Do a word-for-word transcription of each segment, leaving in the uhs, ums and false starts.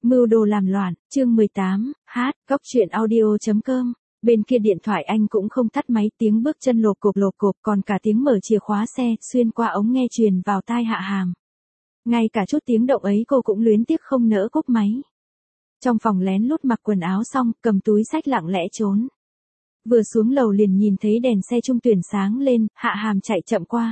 Mưu đồ làm loạn, chương mười tám, hát, góc truyện audio.com. Bên kia điện thoại anh cũng không tắt máy, tiếng bước chân lộp cộp lộp cộp, còn cả tiếng mở chìa khóa xe xuyên qua ống nghe truyền vào tai Hạ Hàm. Ngay cả chút tiếng động ấy cô cũng luyến tiếc không nỡ cúp máy. Trong phòng lén lút mặc quần áo xong, cầm túi xách lặng lẽ trốn. Vừa xuống lầu liền nhìn thấy đèn xe Trung Tuyển sáng lên, Hạ Hàm chạy chậm qua.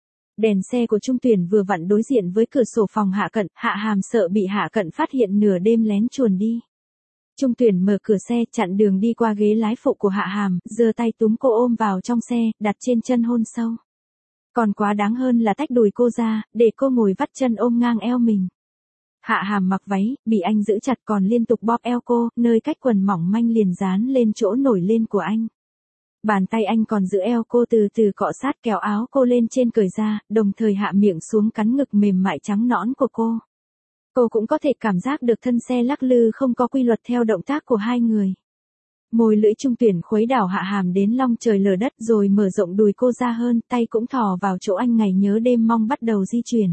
Đèn xe của Trung Tuyển vừa vặn đối diện với cửa sổ phòng Hạ Cận, Hạ Hàm sợ bị Hạ Cận phát hiện nửa đêm lén chuồn đi. Trung Tuyển mở cửa xe chặn đường đi qua ghế lái phụ của Hạ Hàm, giơ tay túm cô ôm vào trong xe, đặt trên chân hôn sâu. Còn quá đáng hơn là tách đùi cô ra, để cô ngồi vắt chân ôm ngang eo mình. Hạ Hàm mặc váy, bị anh giữ chặt còn liên tục bóp eo cô, nơi cách quần mỏng manh liền dán lên chỗ nổi lên của anh. Bàn tay anh còn giữ eo cô từ từ cọ sát kéo áo cô lên trên cởi ra, đồng thời hạ miệng xuống cắn ngực mềm mại trắng nõn của cô. Cô cũng có thể cảm giác được thân xe lắc lư không có quy luật theo động tác của hai người. Môi lưỡi Trung Tuyển khuấy đảo Hạ Hàm đến long trời lở đất rồi mở rộng đùi cô ra hơn, tay cũng thò vào chỗ anh ngày nhớ đêm mong bắt đầu di chuyển.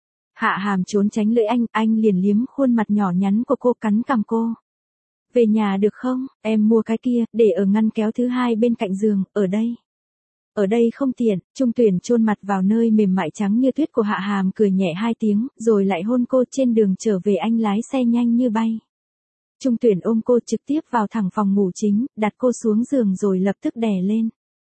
Hạ Hàm trốn tránh lưỡi anh, anh liền liếm khuôn mặt nhỏ nhắn của cô cắn cằm cô. Về nhà được không, em mua cái kia, để ở ngăn kéo thứ hai bên cạnh giường, ở đây. Ở đây không tiện, Trung Tuyển chôn mặt vào nơi mềm mại trắng như tuyết của Hạ Hàm cười nhẹ hai tiếng, rồi lại hôn cô. Trên đường trở về anh lái xe nhanh như bay. Trung Tuyển ôm cô trực tiếp vào thẳng phòng ngủ chính, đặt cô xuống giường rồi lập tức đè lên.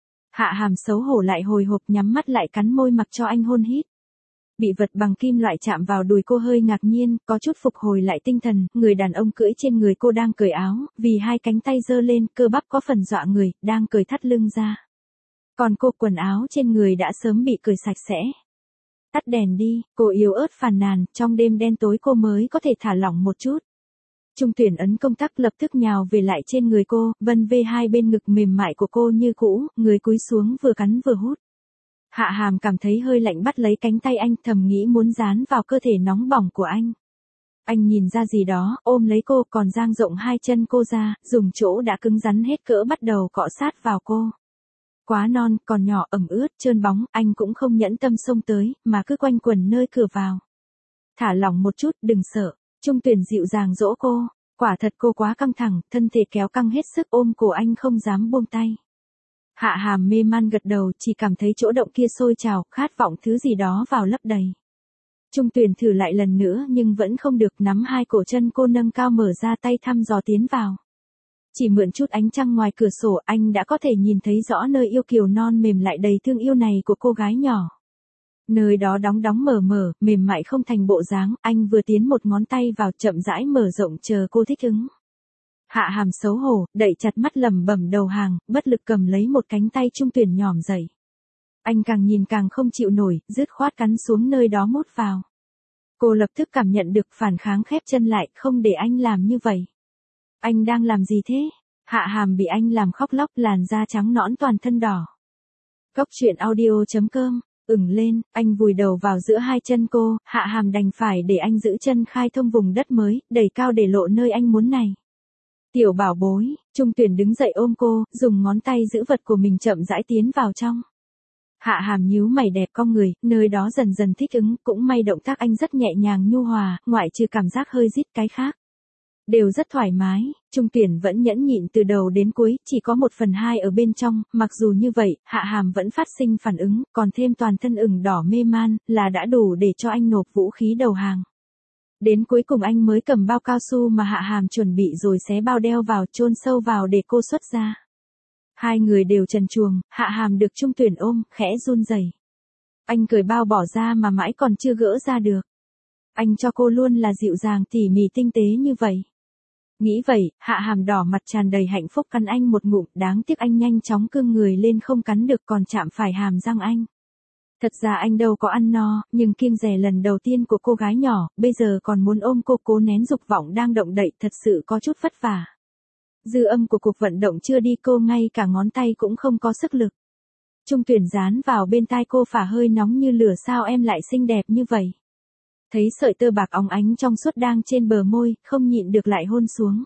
Hạ Hàm xấu hổ lại hồi hộp nhắm mắt lại cắn môi mặc cho anh hôn hít. Bị vật bằng kim loại chạm vào đùi cô hơi ngạc nhiên, có chút phục hồi lại tinh thần, người đàn ông cưỡi trên người cô đang cởi áo, vì hai cánh tay giơ lên, cơ bắp có phần dọa người, đang cởi thắt lưng ra. Còn cô quần áo trên người đã sớm bị cởi sạch sẽ. Tắt đèn đi, cô yếu ớt phàn nàn, trong đêm đen tối cô mới có thể thả lỏng một chút. Trung Tuyển ấn công tắc lập tức nhào về lại trên người cô, vân vê hai bên ngực mềm mại của cô như cũ, người cúi xuống vừa cắn vừa hút. Hạ Hàm cảm thấy hơi lạnh bắt lấy cánh tay anh, thầm nghĩ muốn dán vào cơ thể nóng bỏng của anh. Anh nhìn ra gì đó, ôm lấy cô còn dang rộng hai chân cô ra, dùng chỗ đã cứng rắn hết cỡ bắt đầu cọ sát vào cô. Quá non, còn nhỏ ẩm ướt, trơn bóng, anh cũng không nhẫn tâm xông tới, mà cứ quanh quẩn nơi cửa vào. Thả lỏng một chút, đừng sợ. Trung Tuyển dịu dàng dỗ cô. Quả thật cô quá căng thẳng, thân thể kéo căng hết sức ôm cổ anh không dám buông tay. Hạ Hàm mê man gật đầu, chỉ cảm thấy chỗ động kia sôi trào, khát vọng thứ gì đó vào lấp đầy. Trung Tuyển thử lại lần nữa nhưng vẫn không được, nắm hai cổ chân cô nâng cao mở ra tay thăm dò tiến vào. Chỉ mượn chút ánh trăng ngoài cửa sổ anh đã có thể nhìn thấy rõ nơi yêu kiều non mềm lại đầy thương yêu này của cô gái nhỏ. Nơi đó đóng đóng mở mở, mềm mại không thành bộ dáng, anh vừa tiến một ngón tay vào chậm rãi mở rộng chờ cô thích ứng. Hạ Hàm xấu hổ, đậy chặt mắt lẩm bẩm đầu hàng, bất lực cầm lấy một cánh tay Trung Tuyển nhỏm dậy. Anh càng nhìn càng không chịu nổi, dứt khoát cắn xuống nơi đó mút vào. Cô lập tức cảm nhận được phản kháng khép chân lại, không để anh làm như vậy. Anh đang làm gì thế? Hạ Hàm bị anh làm khóc lóc, làn da trắng nõn toàn thân đỏ. Góc truyện audio.com. Ửng lên, anh vùi đầu vào giữa hai chân cô, Hạ Hàm đành phải để anh giữ chân khai thông vùng đất mới, đẩy cao để lộ nơi anh muốn này. Tiểu bảo bối, Trung Tuyển đứng dậy ôm cô, dùng ngón tay giữ vật của mình chậm rãi tiến vào trong. Hạ Hàm nhíu mày đẹp cong người, nơi đó dần dần thích ứng, cũng may động tác anh rất nhẹ nhàng nhu hòa, ngoại trừ cảm giác hơi rít cái khác. Đều rất thoải mái, Trung Tuyển vẫn nhẫn nhịn từ đầu đến cuối, chỉ có một phần hai ở bên trong, mặc dù như vậy, Hạ Hàm vẫn phát sinh phản ứng, còn thêm toàn thân ửng đỏ mê man, là đã đủ để cho anh nộp vũ khí đầu hàng. Đến cuối cùng anh mới cầm bao cao su mà Hạ Hàm chuẩn bị rồi xé bao đeo vào, chôn sâu vào để cô xuất ra. Hai người đều trần truồng, Hạ Hàm được Trung Tuyển ôm, khẽ run rẩy. Anh cởi bao bỏ ra mà mãi còn chưa gỡ ra được. Anh cho cô luôn là dịu dàng tỉ mỉ tinh tế như vậy. Nghĩ vậy, Hạ Hàm đỏ mặt tràn đầy hạnh phúc cắn anh một ngụm, đáng tiếc anh nhanh chóng cương người lên không cắn được còn chạm phải hàm răng anh. Thật ra anh đâu có ăn no, nhưng kiêng dè lần đầu tiên của cô gái nhỏ, bây giờ còn muốn ôm cô cố nén dục vọng đang động đậy, thật sự có chút vất vả. Dư âm của cuộc vận động chưa đi, cô ngay cả ngón tay cũng không có sức lực. Trung Tuyển dán vào bên tai cô phả hơi nóng như lửa, sao em lại xinh đẹp như vậy? Thấy sợi tơ bạc óng ánh trong suốt đang trên bờ môi, không nhịn được lại hôn xuống.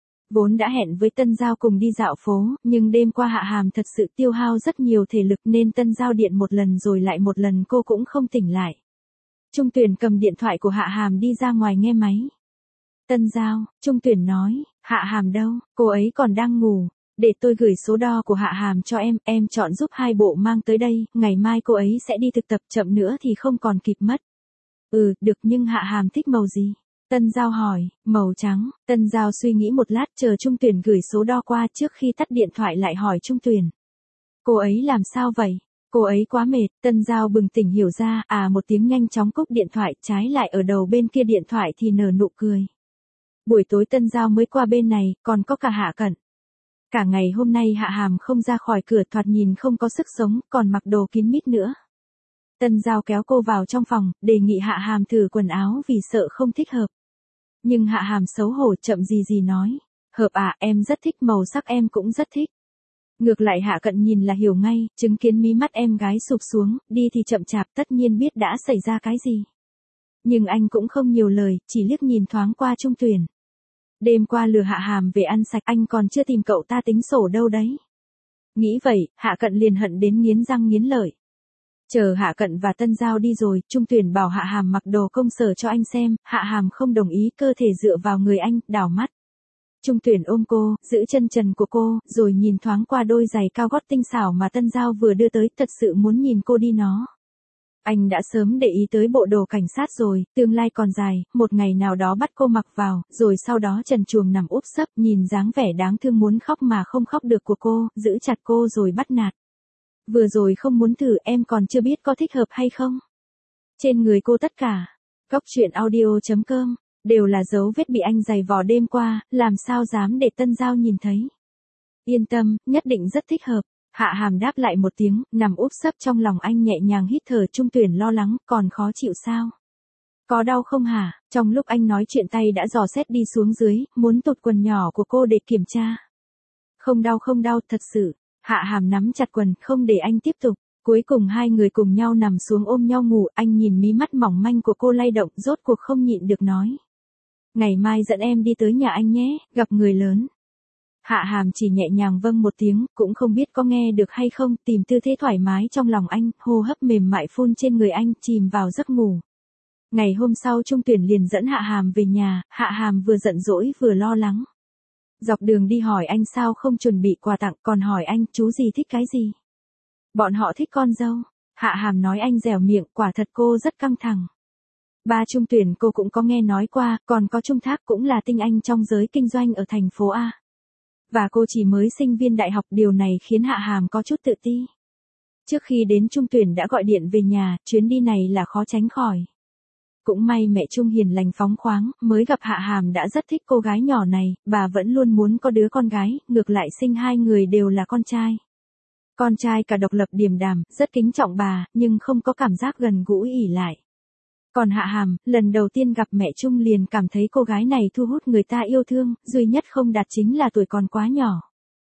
Vốn đã hẹn với Tân Giao cùng đi dạo phố, nhưng đêm qua Hạ Hàm thật sự tiêu hao rất nhiều thể lực nên Tân Giao điện một lần rồi lại một lần cô cũng không tỉnh lại. Trung Tuyển cầm điện thoại của Hạ Hàm đi ra ngoài nghe máy. Tân Giao, Trung Tuyển nói, Hạ Hàm đâu, cô ấy còn đang ngủ. Để tôi gửi số đo của Hạ Hàm cho em, em chọn giúp hai bộ mang tới đây, ngày mai cô ấy sẽ đi thực tập, chậm nữa thì không còn kịp mất. Ừ, được, nhưng Hạ Hàm thích màu gì? Tân Giao hỏi. Màu trắng. Tân Giao suy nghĩ một lát, chờ Trung Tuyển gửi số đo qua, trước khi tắt điện thoại lại hỏi Trung Tuyển. Cô ấy làm sao vậy? Cô ấy quá mệt. Tân Giao bừng tỉnh hiểu ra, à một tiếng nhanh chóng cúp điện thoại, trái lại ở đầu bên kia điện thoại thì nở nụ cười. Buổi tối Tân Giao mới qua bên này, còn có cả Hạ Cận. Cả ngày hôm nay Hạ Hàm không ra khỏi cửa, thoạt nhìn không có sức sống, còn mặc đồ kín mít nữa. Tân Giao kéo cô vào trong phòng, đề nghị Hạ Hàm thử quần áo vì sợ không thích hợp. Nhưng Hạ Hàm xấu hổ chậm gì gì nói. Hợp à, em rất thích, màu sắc em cũng rất thích. Ngược lại Hạ Cận nhìn là hiểu ngay, chứng kiến mí mắt em gái sụp xuống, đi thì chậm chạp, tất nhiên biết đã xảy ra cái gì. Nhưng anh cũng không nhiều lời, chỉ liếc nhìn thoáng qua Trung Tuyển. Đêm qua lừa Hạ Hàm về ăn sạch, anh còn chưa tìm cậu ta tính sổ đâu đấy. Nghĩ vậy, Hạ Cận liền hận đến nghiến răng nghiến lợi. Chờ Hạ Cận và Tân Giao đi rồi, Trung Tuyển bảo Hạ Hàm mặc đồ công sở cho anh xem, Hạ Hàm không đồng ý, cơ thể dựa vào người anh, đảo mắt. Trung Tuyển ôm cô, giữ chân trần của cô, rồi nhìn thoáng qua đôi giày cao gót tinh xảo mà Tân Giao vừa đưa tới, thật sự muốn nhìn cô đi nó. Anh đã sớm để ý tới bộ đồ cảnh sát rồi, tương lai còn dài, một ngày nào đó bắt cô mặc vào, rồi sau đó trần truồng nằm úp sấp, nhìn dáng vẻ đáng thương muốn khóc mà không khóc được của cô, giữ chặt cô rồi bắt nạt. Vừa rồi không muốn thử, em còn chưa biết có thích hợp hay không. Trên người cô tất cả, góc truyện audio chấm com, đều là dấu vết bị anh giày vò đêm qua, làm sao dám để Tân Giao nhìn thấy. Yên tâm, nhất định rất thích hợp. Hạ Hàm đáp lại một tiếng, nằm úp sấp trong lòng anh nhẹ nhàng hít thở. Trung Tuyển lo lắng, còn khó chịu sao? Có đau không hả? Trong lúc anh nói chuyện tay đã dò xét đi xuống dưới, muốn tụt quần nhỏ của cô để kiểm tra. Không đau không đau, thật sự. Hạ Hàm nắm chặt quần, không để anh tiếp tục. Cuối cùng hai người cùng nhau nằm xuống ôm nhau ngủ, anh nhìn mí mắt mỏng manh của cô lay động, rốt cuộc không nhịn được nói. Ngày mai dẫn em đi tới nhà anh nhé, gặp người lớn. Hạ Hàm chỉ nhẹ nhàng vâng một tiếng, cũng không biết có nghe được hay không, tìm tư thế thoải mái trong lòng anh, hô hấp mềm mại phun trên người anh, chìm vào giấc ngủ. Ngày hôm sau Trung Tuyển liền dẫn Hạ Hàm về nhà, Hạ Hàm vừa giận dỗi vừa lo lắng. Dọc đường đi hỏi anh sao không chuẩn bị quà tặng, còn hỏi anh chú gì thích cái gì. Bọn họ thích con dâu. Hạ Hàm nói anh dẻo miệng, quả thật cô rất căng thẳng. Ba Trung Tuyển cô cũng có nghe nói qua, còn có Trung Thác cũng là tinh anh trong giới kinh doanh ở thành phố A. Và cô chỉ mới sinh viên đại học, điều này khiến Hạ Hàm có chút tự ti. Trước khi đến Trung Tuyển đã gọi điện về nhà, chuyến đi này là khó tránh khỏi. Cũng may mẹ Trung hiền lành phóng khoáng, mới gặp Hạ Hàm đã rất thích cô gái nhỏ này, bà vẫn luôn muốn có đứa con gái, ngược lại sinh hai người đều là con trai. Con trai cả độc lập điềm đạm, rất kính trọng bà, nhưng không có cảm giác gần gũi ỉ lại. Còn Hạ Hàm, lần đầu tiên gặp mẹ Trung liền cảm thấy cô gái này thu hút người ta yêu thương, duy nhất không đạt chính là tuổi còn quá nhỏ.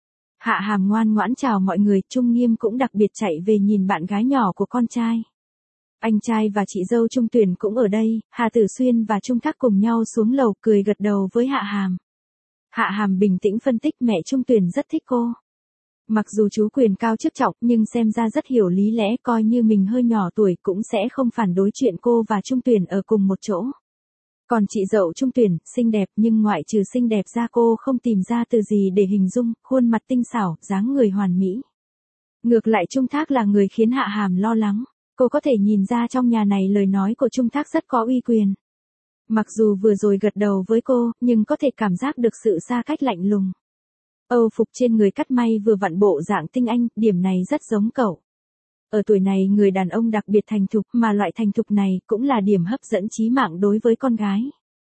Hạ Hàm ngoan ngoãn chào mọi người, Trung Nghiêm cũng đặc biệt chạy về nhìn bạn gái nhỏ của con trai. Anh trai và chị dâu Trung Tuyển cũng ở đây, Hà Tử Xuyên và Trung Thác cùng nhau xuống lầu cười gật đầu với Hạ Hàm. Hạ Hàm bình tĩnh phân tích mẹ Trung Tuyển rất thích cô. Mặc dù chú quyền cao chức trọng nhưng xem ra rất hiểu lý lẽ, coi như mình hơi nhỏ tuổi cũng sẽ không phản đối chuyện cô và Trung Tuyển ở cùng một chỗ. Còn chị dậu Trung Tuyển, xinh đẹp nhưng ngoại trừ xinh đẹp ra cô không tìm ra từ gì để hình dung, khuôn mặt tinh xảo, dáng người hoàn mỹ. Ngược lại Trung Thác là người khiến Hạ Hàm lo lắng. Cô có thể nhìn ra trong nhà này lời nói của Trung Thác rất có uy quyền. Mặc dù vừa rồi gật đầu với cô, nhưng có thể cảm giác được sự xa cách lạnh lùng. Âu phục trên người cắt may vừa vặn bộ dạng tinh anh, điểm này rất giống cậu. Ở tuổi này người đàn ông đặc biệt thành thục, mà loại thành thục này cũng là điểm hấp dẫn chí mạng đối với con gái.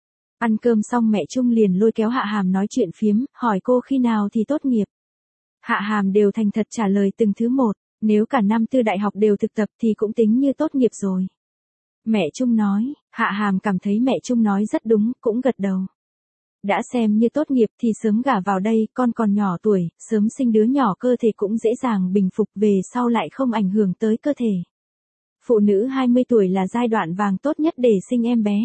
Ăn cơm xong mẹ Trung liền lôi kéo Hạ Hàm nói chuyện phiếm, hỏi cô khi nào thì tốt nghiệp. Hạ Hàm đều thành thật trả lời từng thứ một, nếu cả năm tư đại học đều thực tập thì cũng tính như tốt nghiệp rồi. Mẹ Trung nói, Hạ Hàm cảm thấy mẹ Trung nói rất đúng, cũng gật đầu. Đã xem như tốt nghiệp thì sớm gả vào đây, con còn nhỏ tuổi, sớm sinh đứa nhỏ cơ thể cũng dễ dàng bình phục, về sau lại không ảnh hưởng tới cơ thể. Phụ nữ hai mươi tuổi là giai đoạn vàng tốt nhất để sinh em bé.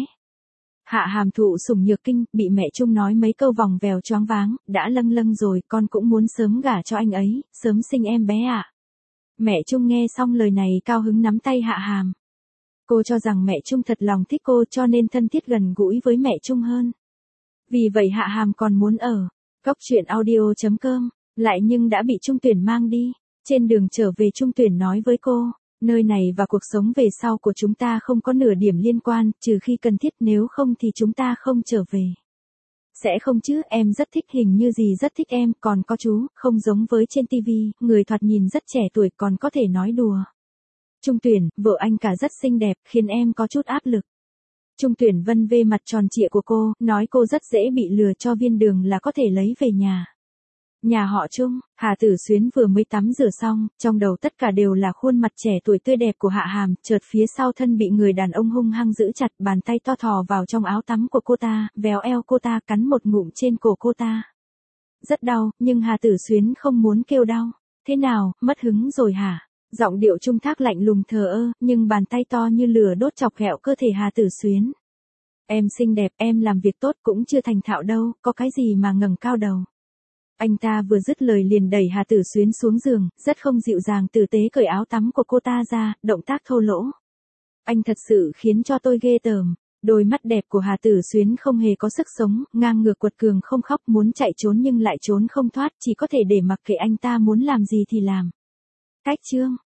Hạ Hàm thụ sủng nhược kinh, bị mẹ Trung nói mấy câu vòng vèo choáng váng, đã lâng lâng rồi, con cũng muốn sớm gả cho anh ấy, sớm sinh em bé ạ. À? Mẹ Trung nghe xong lời này cao hứng nắm tay Hạ Hàm. Cô cho rằng mẹ Trung thật lòng thích cô cho nên thân thiết gần gũi với mẹ Trung hơn. Vì vậy Hạ Hàm còn muốn ở cóc truyện audio chấm com, lại nhưng đã bị Trung Tuyển mang đi. Trên đường trở về Trung Tuyển nói với cô, nơi này và cuộc sống về sau của chúng ta không có nửa điểm liên quan, trừ khi cần thiết, nếu không thì chúng ta không trở về. Sẽ không chứ, em rất thích, hình như gì rất thích em, còn có chú, không giống với trên tivi, người thoạt nhìn rất trẻ tuổi còn có thể nói đùa. Trung Tuyển, vợ anh cả rất xinh đẹp, khiến em có chút áp lực. Trung Tuyển vân vê mặt tròn trịa của cô, nói cô rất dễ bị lừa, cho viên đường là có thể lấy về nhà. Nhà họ Trung, Hà Tử Xuyến vừa mới tắm rửa xong, trong đầu tất cả đều là khuôn mặt trẻ tuổi tươi đẹp của Hạ Hàm, chợt phía sau thân bị người đàn ông hung hăng giữ chặt, bàn tay to thò vào trong áo tắm của cô ta, véo eo cô ta, cắn một ngụm trên cổ cô ta. Rất đau, nhưng Hà Tử Xuyến không muốn kêu đau. Thế nào, mất hứng rồi hả? Giọng điệu Trung Thác lạnh lùng thờ ơ, nhưng bàn tay to như lửa đốt chọc ghẹo cơ thể Hà Tử Xuyến. Em xinh đẹp, em làm việc tốt cũng chưa thành thạo đâu, có cái gì mà ngẩng cao đầu. Anh ta vừa dứt lời liền đẩy Hà Tử Xuyến xuống giường, rất không dịu dàng tử tế cởi áo tắm của cô ta ra, động tác thô lỗ. Anh thật sự khiến cho tôi ghê tởm. Đôi mắt đẹp của Hà Tử Xuyến không hề có sức sống, ngang ngược quật cường không khóc, muốn chạy trốn nhưng lại trốn không thoát, chỉ có thể để mặc kệ anh ta muốn làm gì thì làm. Cách chương